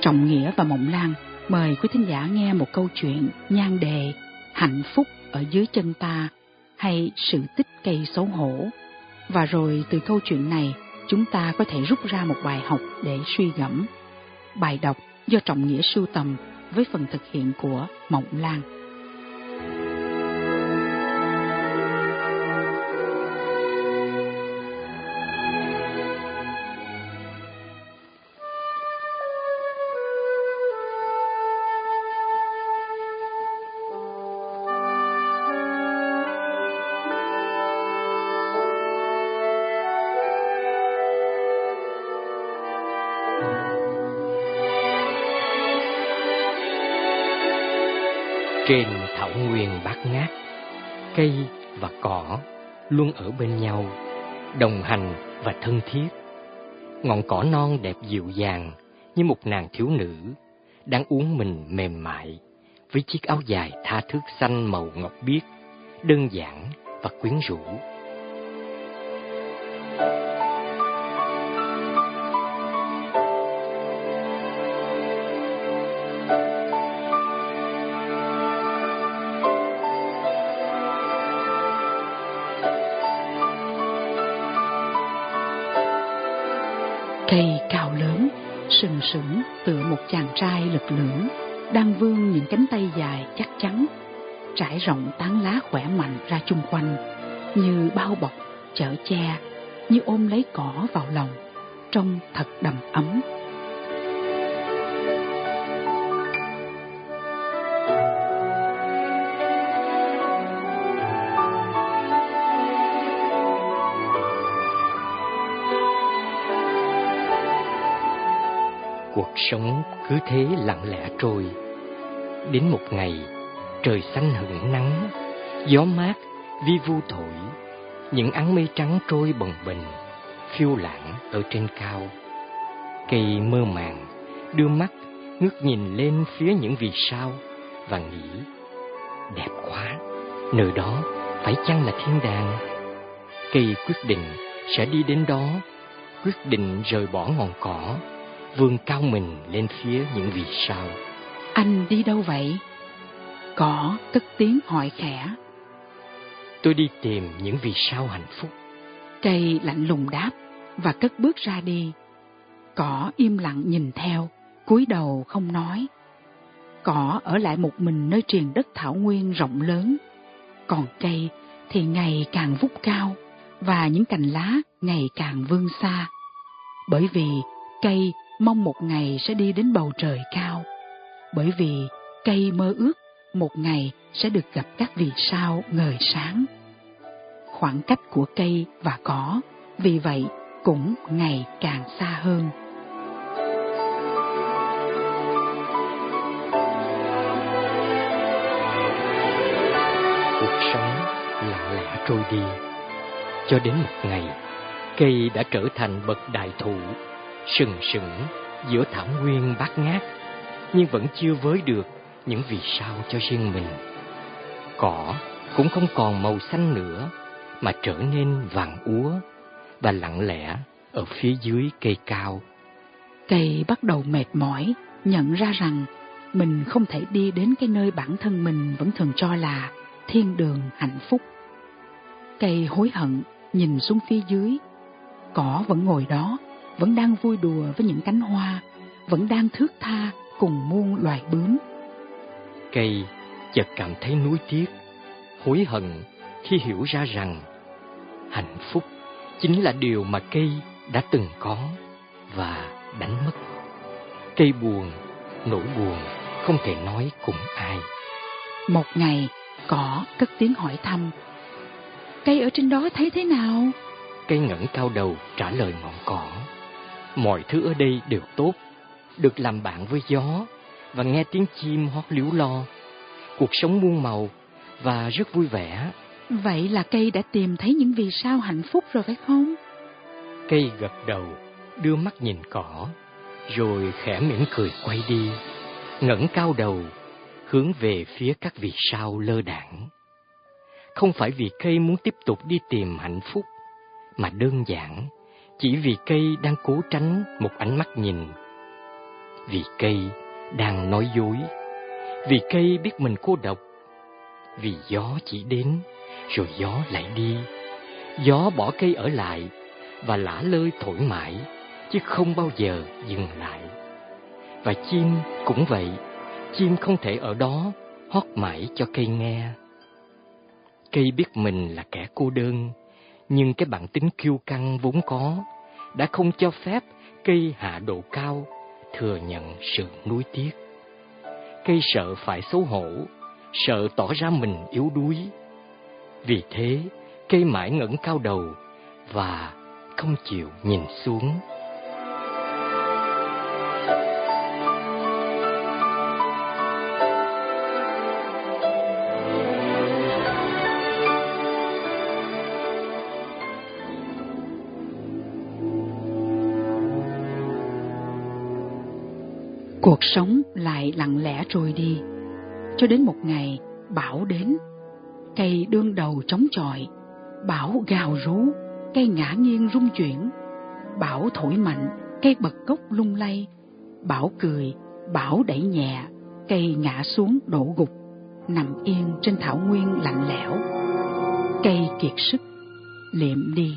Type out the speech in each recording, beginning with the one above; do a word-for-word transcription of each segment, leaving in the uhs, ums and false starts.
Trọng Nghĩa và Mộng Lan mời quý thính giả nghe một câu chuyện nhan đề Hạnh phúc ở dưới chân ta, hay sự tích cây xấu hổ. Và rồi từ câu chuyện này, chúng ta có thể rút ra một bài học để suy gẫm. Bài đọc do Trọng Nghĩa sưu tầm với phần thực hiện của Mộng Lan. Trên thảo nguyên bát ngát, cây và cỏ luôn ở bên nhau, đồng hành và thân thiết. Ngọn cỏ non đẹp dịu dàng như một nàng thiếu nữ đang uốn mình mềm mại với chiếc áo dài tha thước xanh màu ngọc biếc, đơn giản và quyến rũ. Cây cao lớn, sừng sững tựa một chàng trai lực lưỡng, đang vươn những cánh tay dài chắc chắn, trải rộng tán lá khỏe mạnh ra chung quanh, như bao bọc, chở che, như ôm lấy cỏ vào lòng, trông thật đầm ấm. Cuộc sống cứ thế lặng lẽ trôi. Đến một ngày, trời xanh hửng nắng, gió mát vi vu thổi, những áng mây trắng trôi bồng bềnh, phiêu lãng ở trên cao. Cây mơ màng, đưa mắt ngước nhìn lên phía những vì sao và nghĩ: đẹp quá, nơi đó phải chăng là thiên đàng? Cây quyết định sẽ đi đến đó, quyết định rời bỏ ngọn cỏ, vươn cao mình lên phía những vì sao. Anh đi đâu vậy? Cỏ cất tiếng hỏi khẽ. Tôi đi tìm những vì sao hạnh phúc. Cây lạnh lùng đáp và cất bước ra đi. Cỏ im lặng nhìn theo, cúi đầu không nói. Cỏ ở lại một mình nơi triền đất thảo nguyên rộng lớn. Còn cây thì ngày càng vút cao và những cành lá ngày càng vươn xa. Bởi vì cây mong một ngày sẽ đi đến bầu trời cao. Bởi vì cây mơ ước một ngày sẽ được gặp các vì sao ngời sáng. Khoảng cách của cây và cỏ vì vậy cũng ngày càng xa hơn. Cuộc sống lặng lẽ trôi đi, cho đến một ngày, cây đã trở thành bậc đại thụ, sừng sững giữa thảo nguyên bát ngát, nhưng vẫn chưa với được những vì sao cho riêng mình. Cỏ cũng không còn màu xanh nữa, mà trở nên vàng úa và lặng lẽ ở phía dưới cây cao. Cây bắt đầu mệt mỏi, nhận ra rằng mình không thể đi đến cái nơi bản thân mình vẫn thường cho là thiên đường hạnh phúc. Cây hối hận nhìn xuống phía dưới. Cỏ vẫn ngồi đó, vẫn đang vui đùa với những cánh hoa, vẫn đang thướt tha cùng muôn loài bướm. Cây chợt cảm thấy nuối tiếc, hối hận khi hiểu ra rằng hạnh phúc chính là điều mà cây đã từng có và đánh mất. Cây buồn, nỗi buồn không thể nói cùng ai. Một ngày, cỏ cất tiếng hỏi thăm: cây ở trên đó thấy thế nào? Cây ngẩng cao đầu trả lời ngọn cỏ: mọi thứ ở đây đều tốt, được làm bạn với gió và nghe tiếng chim hót líu lo. Cuộc sống muôn màu và rất vui vẻ. Vậy là cây đã tìm thấy những vì sao hạnh phúc rồi phải không? Cây gật đầu, đưa mắt nhìn cỏ, rồi khẽ mỉm cười quay đi, ngẩng cao đầu, hướng về phía các vì sao lơ đãng. Không phải vì cây muốn tiếp tục đi tìm hạnh phúc, mà đơn giản chỉ vì cây đang cố tránh một ánh mắt nhìn. vì cây đang nói dối, vì cây biết mình cô độc, vì gió chỉ đến rồi gió lại đi. Gió bỏ cây ở lại và lả lơi thổi mãi, chứ không bao giờ dừng lại. Và chim cũng vậy, chim không thể ở đó hót mãi cho cây nghe. Cây biết mình là kẻ cô đơn, nhưng cái bản tính kiêu căng vốn có đã không cho phép cây hạ độ cao, thừa nhận sự nuối tiếc. Cây sợ phải xấu hổ, sợ tỏ ra mình yếu đuối. Vì thế, cây mãi ngẩng cao đầu và không chịu nhìn xuống. Cuộc sống lại lặng lẽ trôi đi, cho đến một ngày bão đến. Cây đương đầu chống chọi, bão gào rú, cây ngã nghiêng rung chuyển. Bão thổi mạnh, cây bật gốc lung lay. Bão cười, bão đẩy nhẹ, cây ngã xuống đổ gục, nằm yên trên thảo nguyên lạnh lẽo. Cây kiệt sức, liệm đi.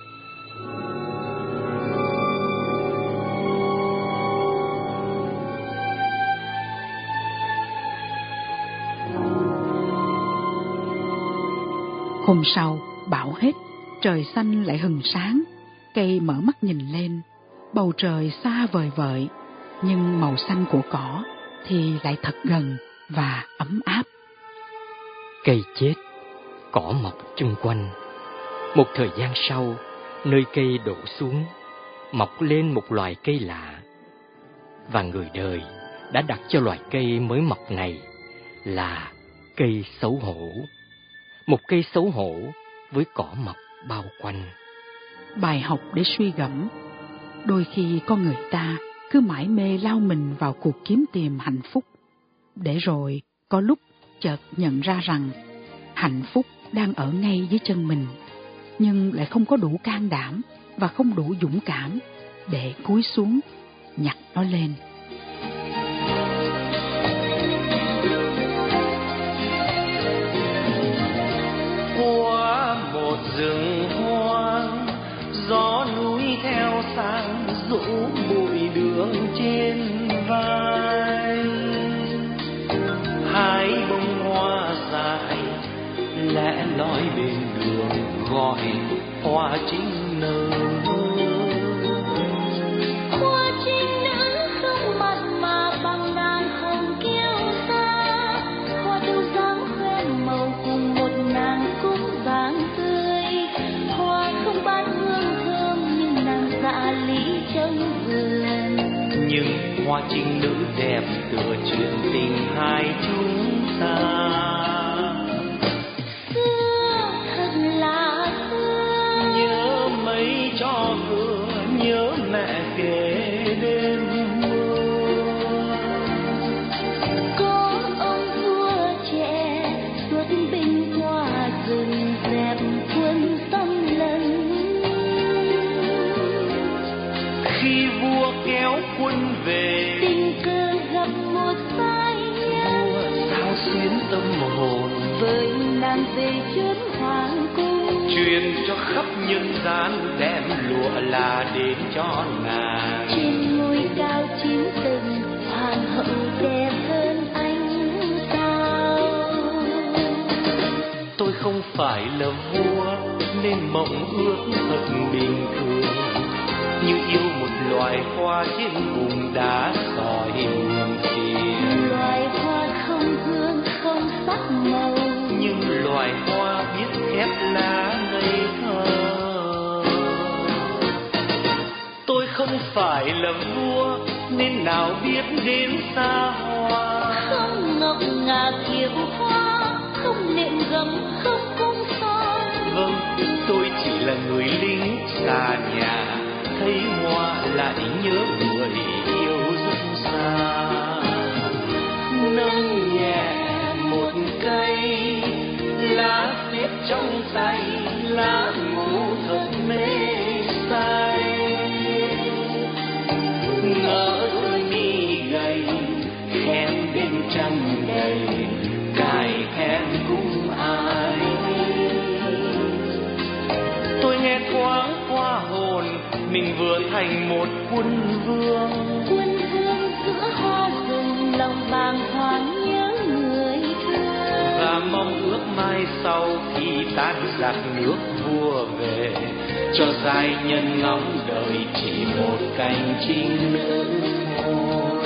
Hôm sau, bão hết, trời xanh lại hừng sáng. Cây mở mắt nhìn lên, bầu trời xa vời vợi, nhưng màu xanh của cỏ thì lại thật gần và ấm áp. Cây chết, cỏ mọc chung quanh. Một thời gian sau, nơi cây đổ xuống, mọc lên một loài cây lạ. Và người đời đã đặt cho loài cây mới mọc này là cây xấu hổ. Một cây xấu hổ với cỏ mọc bao quanh. Bài học để suy gẫm. Đôi khi con người ta cứ mải mê lao mình vào cuộc kiếm tìm hạnh phúc, để rồi có lúc chợt nhận ra rằng hạnh phúc đang ở ngay dưới chân mình, nhưng lại không có đủ can đảm và không đủ dũng cảm để cúi xuống nhặt nó lên. Qua một rừng hoang, gió núi theo sang rũ bụi đường trên vai. Hai bông hoa dài lẻ loi bên đường gọi hoa trinh nở. Hoa trinh nở không mặn mà bằng đàn hồng kêu xa. Hoa đâu dáng khoe màu cùng một nàng cũng vàng tươi. Hoa không bán hương thơm nhưng nàng dạ lý trong vườn. Nhưng hoa trinh nữ đẹp tựa chuyện tình hai chúng ta. Xưa thật là xưa, Nhớ mấy cho cửa, nhớ mẹ kể đêm mưa. có ông vua trẻ xuất binh qua rừng dẹp quân xâm lấn. Khi vua kéo quân về, Tình cờ gặp một phái nhân, vua sao xuyến tâm hồn, với nàng về chốn hoàng cung. truyền cho khắp nhân gian, đem lụa là đến cho nàng. Trên ngôi cao chín tầng, hoàng hậu đẹp hơn anh sao. Tôi không phải là vua nên mộng ước thật bình thường, như yêu một loài hoa trên vùng đá sỏi buồn phiền. Loài hoa không hương không sắc màu, Nhưng loài hoa biết khép lá ngây thơ. Tôi không phải là vua nên nào biết đến xa hoa. không ngọc ngà kiệu hoa, không nệm gấm không cung son. Vâng, tôi chỉ là người lính xa nhà, thấy hoa lại nhớ người yêu rất xa. Nâng nhẹ một cây lá xếp trong tay, lá ngủ thật mê say. Ngỡ mi mình vừa thành một quân vương. Quân vương giữa hoa rừng, lòng bàng hoàng nhớ người thương. Và mong ước mai sau khi tan giặc nước vua về, cho giai nhân ngóng đợi chỉ một cành trinh nữ thôi.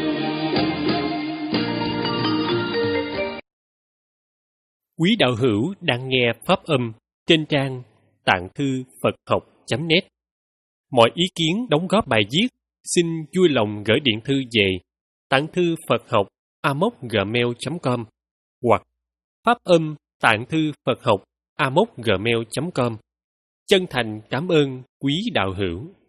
Quý đạo hữu đang nghe pháp âm trên trang tạng thư Phật học chấm net. Mọi ý kiến đóng góp bài viết xin vui lòng gửi điện thư về tạng thư Phật học a m o gmail chấm com hoặc pháp âm tạng thư Phật học a m o gmail chấm com. Chân thành cảm ơn quý đạo hữu.